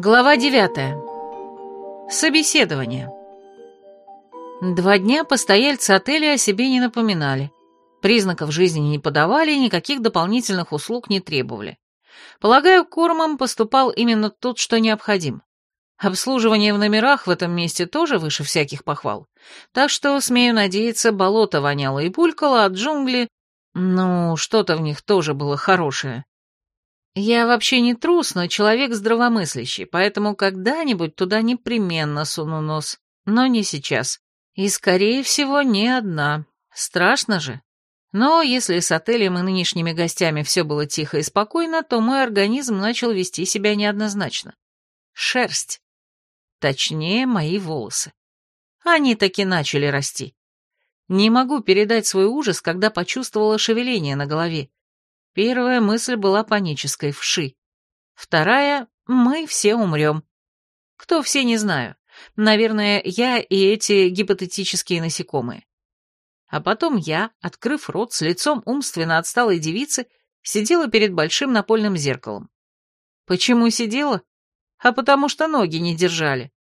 Глава 9. Собеседование. 2 дня постояльцы отеля о себе не напоминали. Признаков жизни не подавали, никаких дополнительных услуг не требовали. Полагаю, кормом поступал именно тот, что необходим. Обслуживание в номерах в этом месте тоже выше всяких похвал. Так что, смею надеяться, болото воняло и булькало, а джунгли... что-то в них тоже было хорошее. Я вообще не трус, но человек здравомыслящий, поэтому когда-нибудь туда непременно суну нос. Но не сейчас. И, скорее всего, не одна. Страшно же. Но если с отелем и нынешними гостями все было тихо и спокойно, то мой организм начал вести себя неоднозначно. Шерсть. Точнее, мои волосы. Они таки начали расти. Не могу передать свой ужас, когда почувствовала шевеление на голове. Первая мысль была панической — вши. Вторая — мы все умрем. Кто все, не знаю. Наверное, я и эти гипотетические насекомые. А потом я, открыв рот, с лицом умственно отсталой девицы, сидела перед большим напольным зеркалом. Почему сидела? А потому что ноги не держали.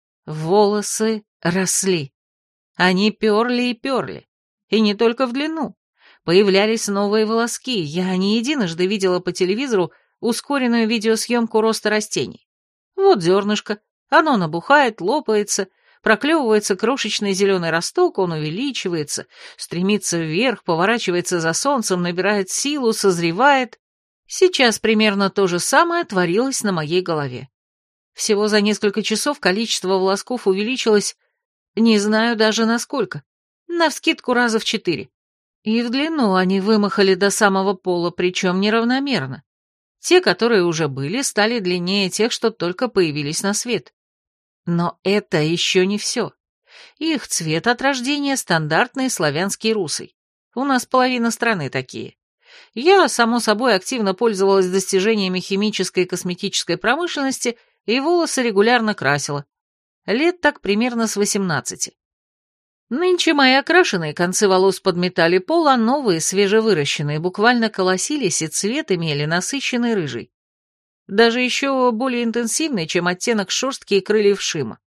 Волосы росли. Они перли и перли. И не только в длину. Появлялись новые волоски. Я не единожды видела по телевизору ускоренную видеосъемку роста растений. Вот зернышко. Оно набухает, лопается, проклевывается крошечный зеленый росток, он увеличивается, стремится вверх, поворачивается за солнцем, набирает силу, созревает. Сейчас примерно то же самое творилось на моей голове. Всего за несколько часов количество волосков увеличилось, не знаю даже насколько, навскидку раза в 4. И в длину они вымахали до самого пола, причем неравномерно. Те, которые уже были, стали длиннее тех, что только появились на свет. Но это еще не все. Их цвет от рождения стандартный славянский русый. У нас половина страны такие. Я, само собой, активно пользовалась достижениями химической и косметической промышленности и волосы регулярно красила. Лет так примерно с 18. Нынче мои окрашенные концы волос подметали пол, а новые, свежевыращенные, буквально колосились и цвет имели насыщенный рыжий. Даже еще более интенсивный, чем оттенок шерстки и крыльев шима.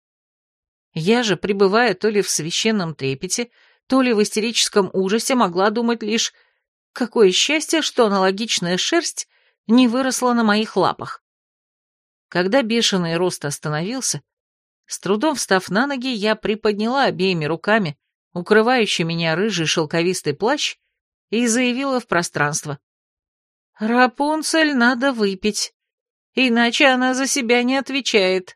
Я же, пребывая то ли в священном трепете, то ли в истерическом ужасе, могла думать лишь, какое счастье, что аналогичная шерсть не выросла на моих лапах. Когда бешеный рост остановился, с трудом встав на ноги, я приподняла обеими руками укрывающий меня рыжий шелковистый плащ и заявила в пространство: «Рапунцель надо выпить, иначе она за себя не отвечает».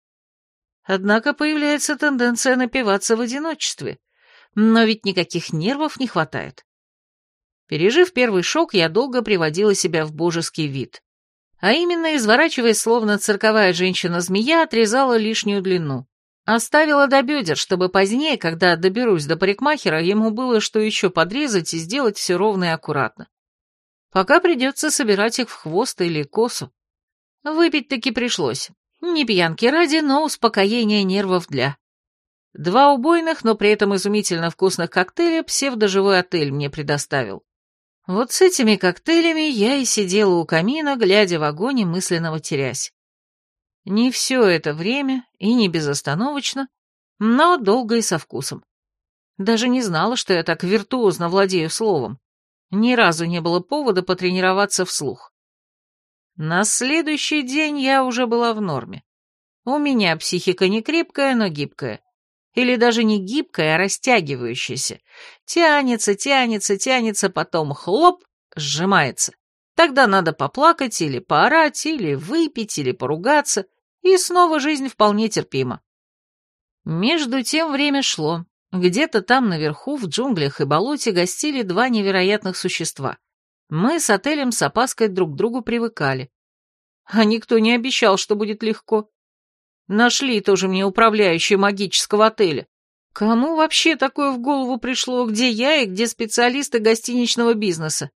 Однако появляется тенденция напиваться в одиночестве, но ведь никаких нервов не хватает. Пережив первый шок, я долго приводила себя в божеский вид. А именно, изворачиваясь, словно цирковая женщина-змея, отрезала лишнюю длину. Оставила до бедер, чтобы позднее, когда доберусь до парикмахера, ему было что еще подрезать и сделать все ровно и аккуратно. Пока придется собирать их в хвост или косу. Выпить-таки пришлось. Не пьянки ради, но успокоение нервов для. 2 убойных, но при этом изумительно вкусных коктейля псевдоживой отель мне предоставил. Вот с этими коктейлями я и сидела у камина, глядя в огонь и мысленно матерясь. Не все это время и не безостановочно, но долго и со вкусом. Даже не знала, что я так виртуозно владею словом. Ни разу не было повода потренироваться вслух. На следующий день я уже была в норме. У меня психика не крепкая, но гибкая. Или даже не гибкая, а растягивающаяся. Тянется, тянется, тянется, потом хлоп, сжимается. Тогда надо поплакать или поорать, или выпить, или поругаться, и снова жизнь вполне терпима. Между тем время шло. Где-то там наверху, в джунглях и болоте, гостили 2 невероятных существа. Мы с отелем с опаской друг к другу привыкали. А никто не обещал, что будет легко. Нашли тоже мне управляющие магического отеля. Кому вообще такое в голову пришло, где я и где специалисты гостиничного бизнеса?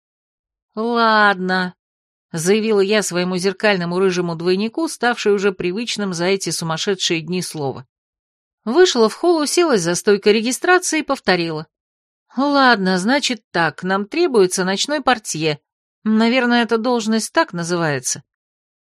Ладно, заявила я своему зеркальному рыжему двойнику, ставшей уже привычным за эти сумасшедшие дни слова. Вышла в холл, уселась за стойкой регистрации и повторила. Ладно, значит так, нам требуется ночной портье. Наверное, эта должность так называется.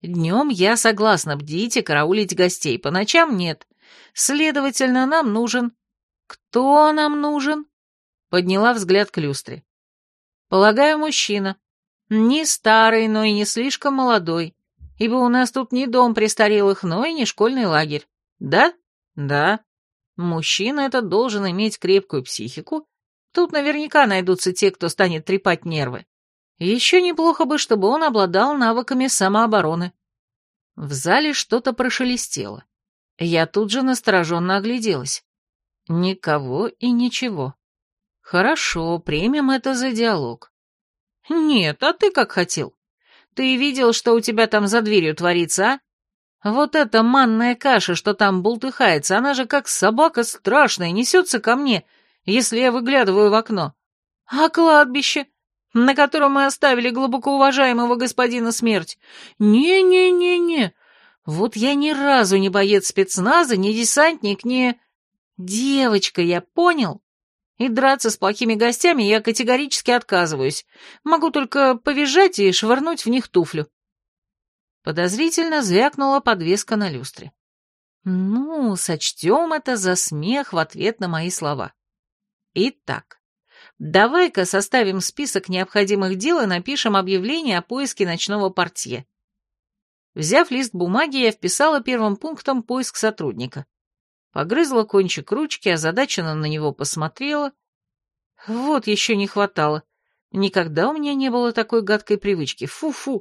Днем я согласна бдить и караулить гостей, по ночам нет. Следовательно, нам нужен... Кто нам нужен? Подняла взгляд к люстре. Полагаю, мужчина. Не старый, но и не слишком молодой, ибо у нас тут не дом престарелых, но и не школьный лагерь. Да? Да. Мужчина этот должен иметь крепкую психику. Тут наверняка найдутся те, кто станет трепать нервы. Еще неплохо бы, чтобы он обладал навыками самообороны. В зале что-то прошелестело. Я тут же настороженно огляделась. Никого и ничего. Хорошо, примем это за диалог. Нет, а ты как хотел? Ты видел, что у тебя там за дверью творится, а? Вот эта манная каша, что там бултыхается, она же как собака страшная, несется ко мне, если я выглядываю в окно. А кладбище, на котором мы оставили глубоко уважаемого господина Смерть? Не-не-не-не, вот я ни разу не боец спецназа, не десантник, не... Девочка, я понял? И драться с плохими гостями я категорически отказываюсь. Могу только повизжать и швырнуть в них туфлю. Подозрительно звякнула подвеска на люстре. Ну, сочтем это за смех в ответ на мои слова. Итак, давай-ка составим список необходимых дел и напишем объявление о поиске ночного портье. Взяв лист бумаги, я вписала первым пунктом поиск сотрудника. Погрызла кончик ручки, озадаченно на него посмотрела. Вот еще не хватало. Никогда у меня не было такой гадкой привычки. Фу-фу.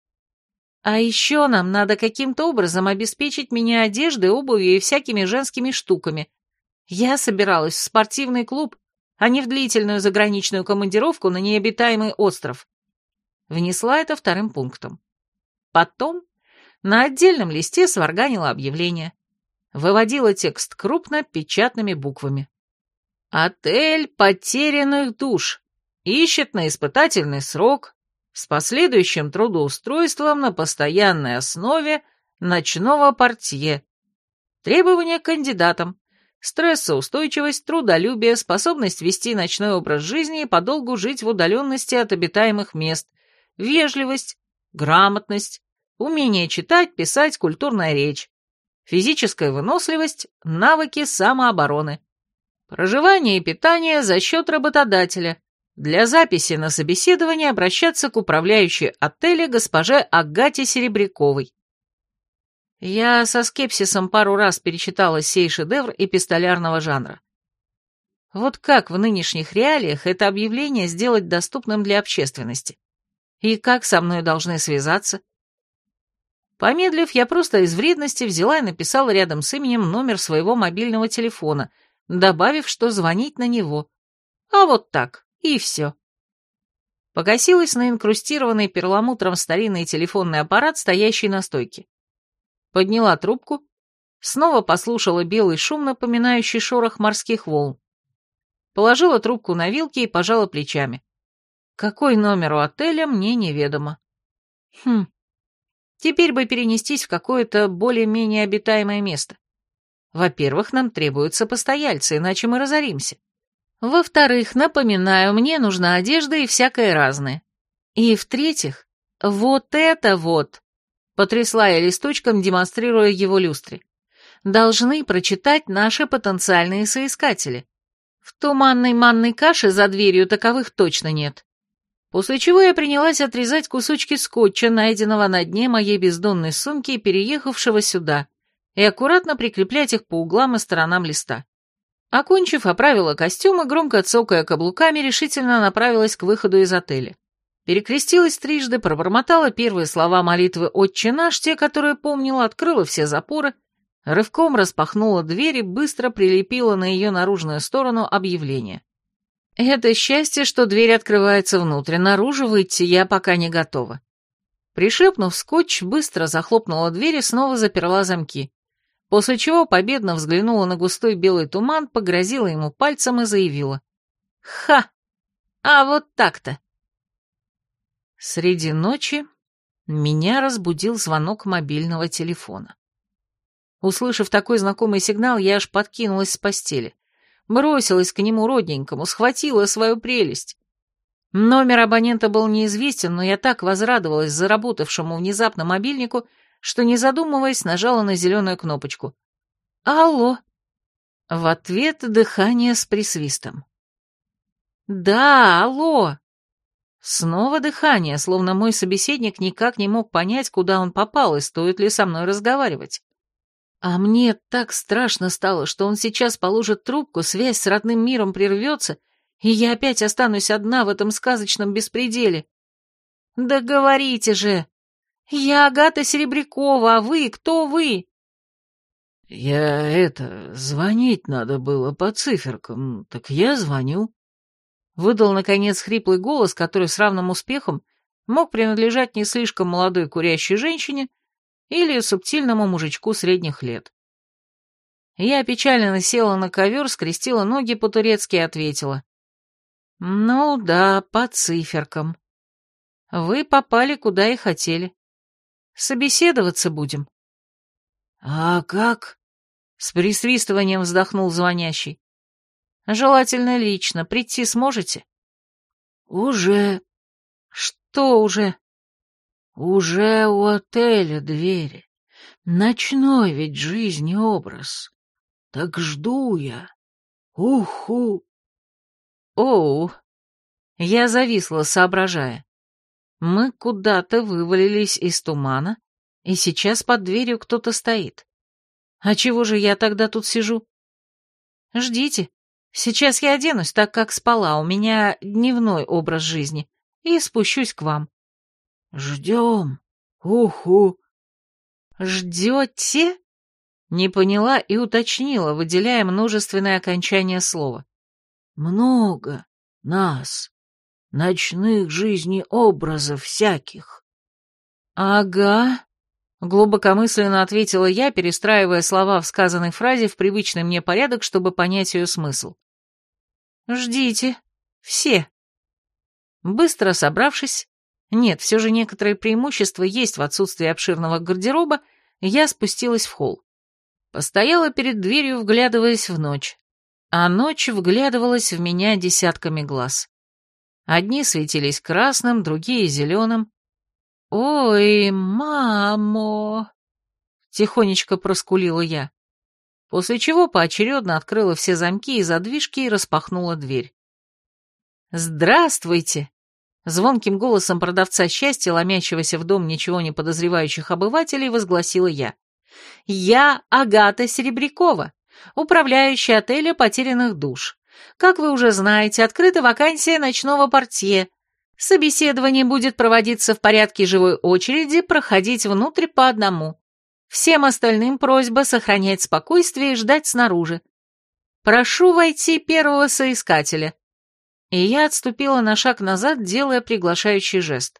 А еще нам надо каким-то образом обеспечить меня одеждой, обувью и всякими женскими штуками. Я собиралась в спортивный клуб, а не в длительную заграничную командировку на необитаемый остров. Внесла это вторым пунктом. Потом на отдельном листе сварганила объявление. Выводила текст крупно печатными буквами. «Отель потерянных душ. Ищет на испытательный срок с последующим трудоустройством на постоянной основе ночного портье. Требования к кандидатам. Стрессоустойчивость, трудолюбие, способность вести ночной образ жизни и подолгу жить в удаленности от обитаемых мест, вежливость, грамотность, умение читать, писать, культурная речь. Физическая выносливость, навыки самообороны. Проживание и питание за счет работодателя. Для записи на собеседование обращаться к управляющей отеля госпоже Агате Серебряковой. Я со скепсисом пару раз перечитала сей шедевр эпистолярного жанра. Вот как в нынешних реалиях это объявление сделать доступным для общественности? И как со мной должны связаться? Помедлив, я просто из вредности взяла и написала рядом с именем номер своего мобильного телефона, добавив, что звонить на него. А вот так, и все. Покосилась на инкрустированный перламутром старинный телефонный аппарат, стоящий на стойке. Подняла трубку, снова послушала белый шум, напоминающий шорох морских волн. Положила трубку на вилки и пожала плечами. Какой номер у отеля, мне неведомо. Теперь бы перенестись в какое-то более-менее обитаемое место. Во-первых, нам требуются постояльцы, иначе мы разоримся. Во-вторых, напоминаю, мне нужна одежда и всякое разное. И в-третьих, вот это вот, потрясла я листочком, демонстрируя его люстре, должны прочитать наши потенциальные соискатели. В туманной манной каше за дверью таковых точно нет. После чего я принялась отрезать кусочки скотча, найденного на дне моей бездонной сумки и переехавшего сюда, и аккуратно прикреплять их по углам и сторонам листа. Окончив, оправила костюм и, громко цокая каблуками, решительно направилась к выходу из отеля. Перекрестилась трижды, пробормотала первые слова молитвы «Отче наш», те, которые помнила, открыла все запоры, рывком распахнула дверь и быстро прилепила на ее наружную сторону объявление. Это счастье, что дверь открывается внутрь, наружу выйти я пока не готова. Пришепнув скотч, быстро захлопнула дверь и снова заперла замки, после чего победно взглянула на густой белый туман, погрозила ему пальцем и заявила: «Ха! А вот так-то!» Среди ночи меня разбудил звонок мобильного телефона. Услышав такой знакомый сигнал, я аж подкинулась с постели. Бросилась к нему родненькому, схватила свою прелесть. Номер абонента был неизвестен, но я так возрадовалась заработавшему внезапно мобильнику, что, не задумываясь, нажала на зеленую кнопочку. «Алло!» В ответ дыхание с присвистом. «Да, алло!» Снова дыхание, словно мой собеседник никак не мог понять, куда он попал и стоит ли со мной разговаривать. А мне так страшно стало, что он сейчас положит трубку, связь с родным миром прервется, и я опять останусь одна в этом сказочном беспределе. Да говорите же! Я Агата Серебрякова, а вы кто вы? Звонить надо было по циферкам, так я звоню. Выдал, наконец, хриплый голос, который с равным успехом мог принадлежать не слишком молодой курящей женщине или субтильному мужичку средних лет. Я печально села на ковер, скрестила ноги по-турецки и ответила. «Ну да, по циферкам. Вы попали, куда и хотели. Собеседоваться будем». «А как?» — с присвистыванием вздохнул звонящий. «Желательно лично. Прийти сможете?» «Уже». «Что уже?» «Уже у отеля двери. Ночной ведь жизни образ. Так жду я. Уху». «Оу». Я зависла, соображая. Мы куда-то вывалились из тумана, и сейчас под дверью кто-то стоит. А чего же я тогда тут сижу? Ждите. Сейчас я оденусь, так как спала, у меня дневной образ жизни, и спущусь к вам. «Ждем. Уху». «Ждете?» Не поняла и уточнила, выделяя множественное окончание слова. «Много нас. Ночных жизней образов всяких». «Ага», — глубокомысленно ответила я, перестраивая слова в сказанной фразе в привычный мне порядок, чтобы понять ее смысл. «Ждите. Все». Быстро собравшись, нет, все же некоторые преимущества есть в отсутствии обширного гардероба, я спустилась в холл. Постояла перед дверью, вглядываясь в ночь, а ночь вглядывалась в меня десятками глаз. Одни светились красным, другие — зеленым. «Ой, мамо!» — тихонечко проскулила я, после чего поочередно открыла все замки и задвижки и распахнула дверь. «Здравствуйте!» — звонким голосом продавца счастья, ломящегося в дом ничего не подозревающих обывателей, возгласила я. «Я Агата Серебрякова, управляющая отеля «Потерянных душ». Как вы уже знаете, открыта вакансия ночного портье. Собеседование будет проводиться в порядке живой очереди, проходить внутрь по одному. Всем остальным просьба сохранять спокойствие и ждать снаружи. Прошу войти первого соискателя». И я отступила на шаг назад, делая приглашающий жест.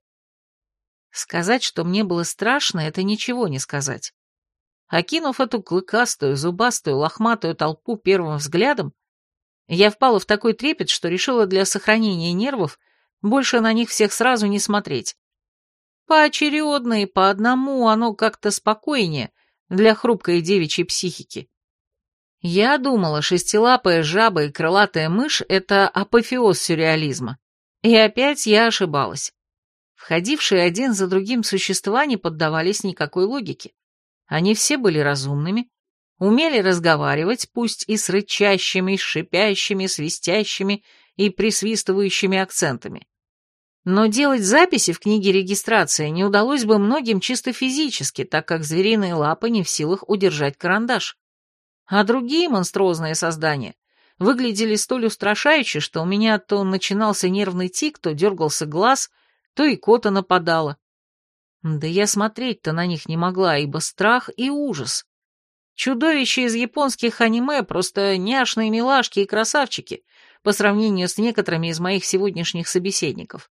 Сказать, что мне было страшно, это ничего не сказать. Окинув эту клыкастую, зубастую, лохматую толпу первым взглядом, я впала в такой трепет, что решила для сохранения нервов больше на них всех сразу не смотреть. Поочередно и по одному оно как-то спокойнее для хрупкой девичьей психики. Я думала, шестилапая жаба и крылатая мышь — это апофеоз сюрреализма. И опять я ошибалась. Входившие один за другим существа не поддавались никакой логике. Они все были разумными, умели разговаривать, пусть и с рычащими, шипящими, свистящими и присвистывающими акцентами. Но делать записи в книге регистрации не удалось бы многим чисто физически, так как звериные лапы не в силах удержать карандаш. А другие монструозные создания выглядели столь устрашающе, что у меня то начинался нервный тик, то дергался глаз, то икота нападала. Да я смотреть-то на них не могла, ибо страх и ужас. Чудовища из японских аниме просто няшные милашки и красавчики по сравнению с некоторыми из моих сегодняшних собеседников.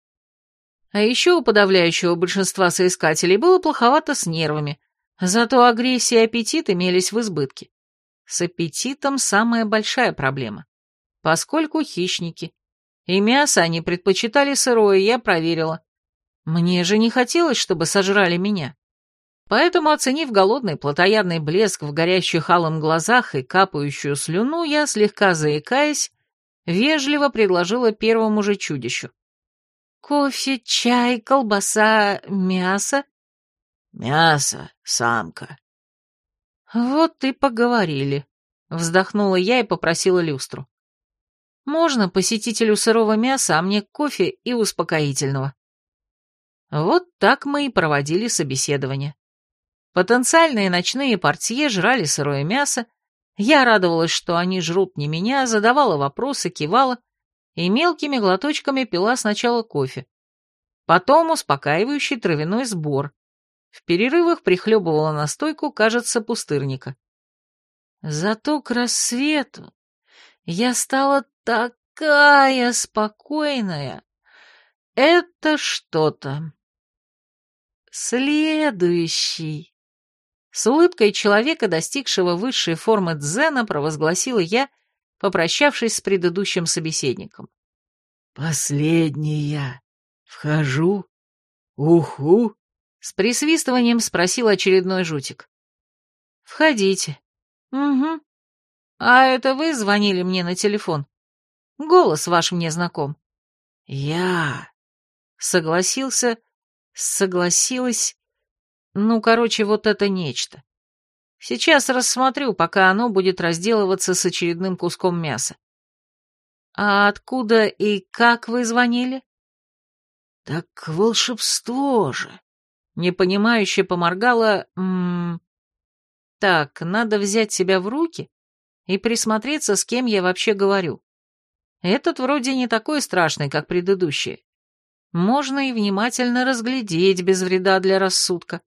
А еще у подавляющего большинства соискателей было плоховато с нервами, зато агрессия и аппетит имелись в избытке. С аппетитом самая большая проблема, поскольку хищники. И мясо они предпочитали сырое, я проверила. Мне же не хотелось, чтобы сожрали меня. Поэтому, оценив голодный плотоядный блеск в горящих алым глазах и капающую слюну, я, слегка заикаясь, вежливо предложила первому же чудищу. «Кофе, чай, колбаса, мясо?» Мясо, самка. Вот и поговорили. Вздохнула я и попросила люстру. Можно посетителю сырого мяса, а мне кофе и успокоительного. Вот так мы и проводили собеседование. Потенциальные ночные портье жрали сырое мясо, я радовалась, что они жрут не меня, задавала вопросы, кивала и мелкими глоточками пила сначала кофе, потом успокаивающий травяной сбор. В перерывах прихлебывала настойку, кажется, пустырника. Зато к рассвету я стала такая спокойная. Это что-то. Следующий. С улыбкой человека, достигшего высшей формы дзена, провозгласила я, попрощавшись с предыдущим собеседником. «Последняя. Вхожу. Уху». С присвистыванием спросил очередной жутик. «Входите». «Угу. А это вы звонили мне на телефон? Голос ваш мне знаком». «Я...» Согласилась. Ну, короче, вот это нечто. Сейчас рассмотрю, пока оно будет разделываться с очередным куском мяса. А откуда и как вы звонили? «Так волшебство же!» Непонимающе поморгала. Так, надо взять себя в руки и присмотреться, с кем я вообще говорю. Этот вроде не такой страшный, как предыдущие. Можно и внимательно разглядеть без вреда для рассудка.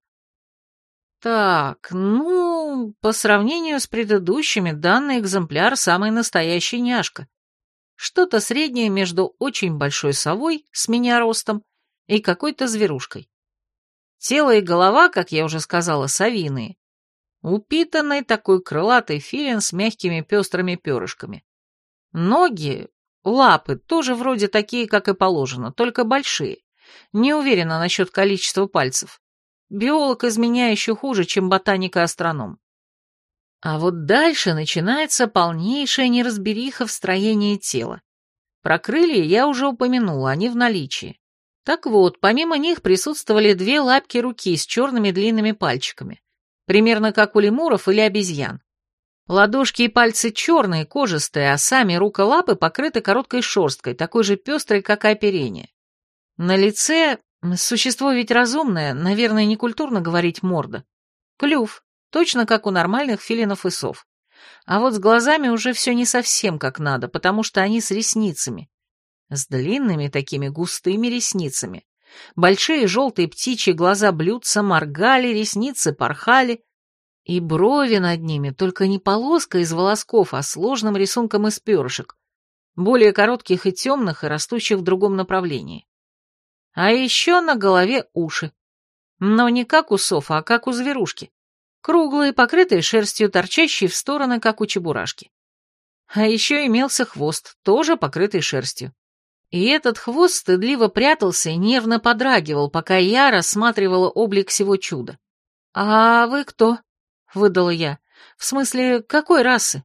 Так, ну, по сравнению с предыдущими, данный экземпляр самый настоящий няшка. Что-то среднее между очень большой совой с меня ростом и какой-то зверушкой. Тело и голова, как я уже сказала, совиные. Упитанный такой крылатый филин с мягкими пестрыми перышками. Ноги, лапы тоже вроде такие, как и положено, только большие. Не уверена насчет количества пальцев. Биолог из меня еще хуже, чем ботаник-астроном. А вот дальше начинается полнейшая неразбериха в строении тела. Про крылья я уже упомянула, они в наличии. Так вот, помимо них присутствовали две лапки руки с черными длинными пальчиками, примерно как у лемуров или обезьян. Ладошки и пальцы черные, кожистые, а сами рука-лапы покрыты короткой шерсткой, такой же пестрой, как и оперение. На лице, существо ведь разумное, наверное, некультурно говорить морда. Клюв, точно как у нормальных филинов и сов. А вот с глазами уже все не совсем как надо, потому что они с ресницами. С длинными такими густыми ресницами. Большие желтые птичьи глаза блюдца моргали, ресницы порхали, и брови над ними только не полоска из волосков, а сложным рисунком из перышек, более коротких и темных, и растущих в другом направлении. А еще на голове уши. Но не как у сов, а как у зверушки. Круглые, покрытые шерстью, торчащие в стороны, как у чебурашки. А еще имелся хвост, тоже покрытый шерстью. И этот хвост стыдливо прятался и нервно подрагивал, пока я рассматривала облик всего чуда. «А вы кто?» — выдала я. «В смысле, какой расы?»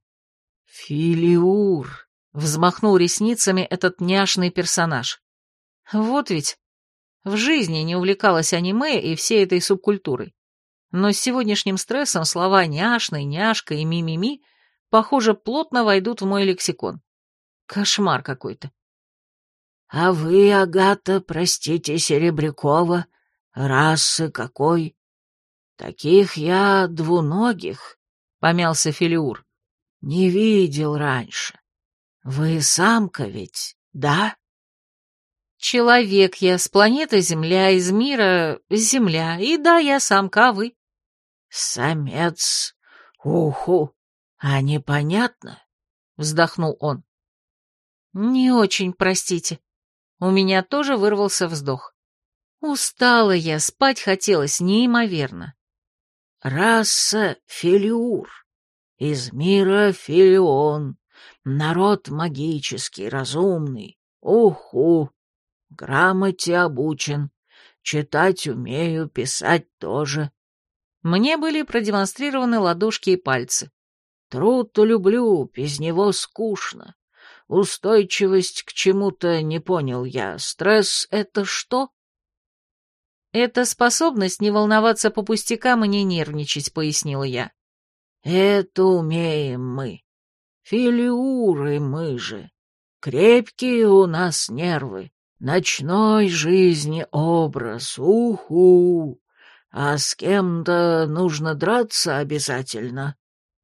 «Филиур», — взмахнул ресницами этот няшный персонаж. Вот ведь в жизни не увлекалась аниме и всей этой субкультурой. Но с сегодняшним стрессом слова «няшный», «няшка» и «ми-ми-ми» похоже, плотно войдут в мой лексикон. Кошмар какой-то. «А вы, Агата, простите, Серебрякова, расы какой?» «Таких я двуногих», — помялся Филиур, — «не видел раньше. Вы самка ведь, да?» «Человек я, с планеты Земля, из мира Земля, и да, я самка, а вы?» «Самец, уху, а непонятно?» — вздохнул он. «Не очень, простите». У меня тоже вырвался вздох. Устала я, спать хотелось неимоверно. «Раса Филиур, из мира Филион, народ магический, разумный, уху, грамоте обучен, читать умею, писать тоже». Мне были продемонстрированы ладошки и пальцы. «Труд-то люблю, без него скучно. Устойчивость к чему-то не понял я. Стресс — это что?» «Это способность не волноваться по пустякам и не нервничать», — пояснила я. «Это умеем мы. Филиуры мы же. Крепкие у нас нервы. Ночной жизни образ, уху. А с кем-то нужно драться обязательно».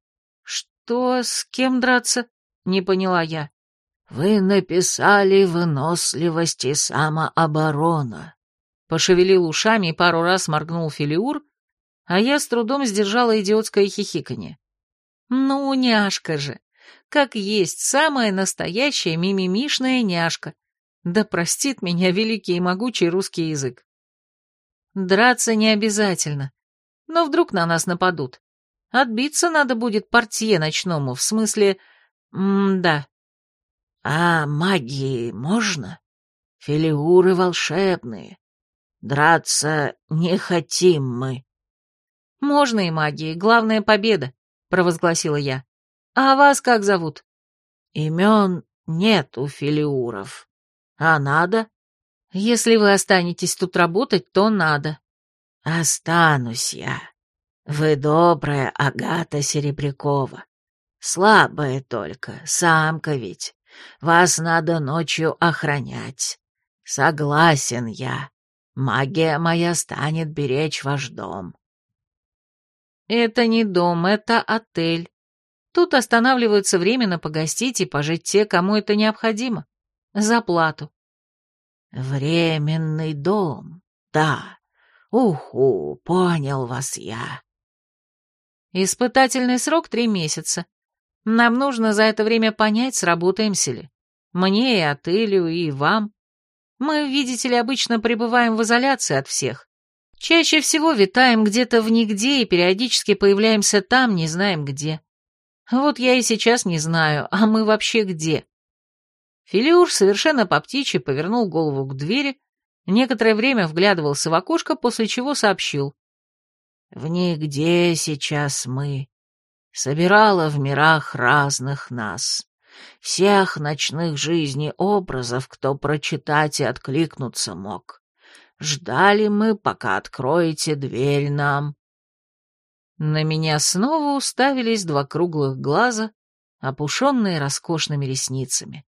«Что, с кем драться?» — не поняла я. «Вы написали выносливость и самооборона». Пошевелил ушами и пару раз моргнул Филиур, а я с трудом сдержала идиотское хихиканье. «Ну, няшка же! Как есть самая настоящая мимимишная няшка! Да простит меня великий и могучий русский язык!» «Драться не обязательно, но вдруг на нас нападут. Отбиться надо будет портье ночному, в смысле... да». «А магии можно? Филиуры волшебные. Драться не хотим мы». «Можно и магии, главное победа», — провозгласила я. «А вас как зовут?» «Имен нет у филиуров. А надо?» «Если вы останетесь тут работать, то надо». «Останусь я. Вы добрая Агата Серебрякова. Слабая только, самка ведь. Вас надо ночью охранять. Согласен я. Магия моя станет беречь ваш дом». «Это не дом, это отель. Тут останавливаются временно погостить и пожить те, кому это необходимо. За плату». «Временный дом, да. Уху, понял вас я». «Испытательный срок 3 месяца. Нам нужно за это время понять, сработаемся ли. Мне и отелю, и вам. Мы, видите ли, обычно пребываем в изоляции от всех. Чаще всего витаем где-то в нигде и периодически появляемся там, не знаем где. Вот я и сейчас не знаю, а мы вообще где?» Филиур совершенно по птичьи повернул голову к двери, некоторое время вглядывался в окошко, после чего сообщил. «В нигде сейчас мы. Собирала в мирах разных нас. Всех ночных жизней образов, кто прочитать и откликнуться мог. Ждали мы, пока откроете дверь нам». На меня снова уставились 2 круглых глаза, опушенные роскошными ресницами.